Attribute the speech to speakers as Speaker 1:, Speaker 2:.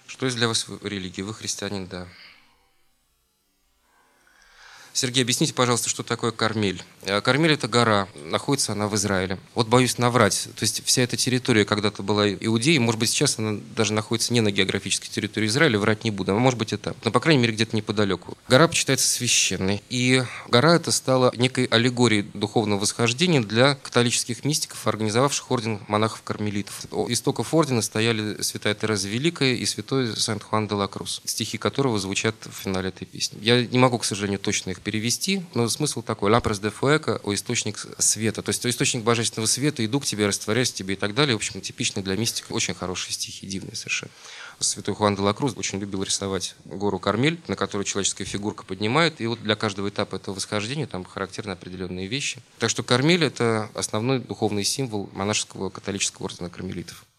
Speaker 1: Что есть для вас религия? Вы христианин, да. Сергей, объясните, пожалуйста, что такое Кармель? Кармель – это гора, находится она в Израиле. Вот боюсь наврать, то есть вся эта территория когда-то была Иудеей, может быть, сейчас она даже находится не на географической территории Израиля, врать не буду, а может быть это, но, по крайней мере, где-то неподалеку. Гора почитается священной, и гора эта стала некой аллегорией духовного восхождения для католических мистиков, организовавших орден монахов-кармелитов. У истоков ордена стояли святая Тереза Великая и святой Сент-Хуан-де-ла-Крус, стихи которого звучат в финале этой песни. Я не могу, к сожалению, точно их перевести, но смысл такой: «Лампрес де фуэко» — о источник света, то есть о источник божественного света, иду к тебе, растворяюсь в тебе и так далее. В общем, типичные для мистика, очень хорошие стихи, дивные совершенно. Святой Хуан де ла Крус очень любил рисовать гору Кармель, на которую человеческая фигурка поднимает, и вот для каждого этапа этого восхождения там характерны определенные вещи. Так что Кармель — это основной духовный символ монашеского католического ордена кармелитов.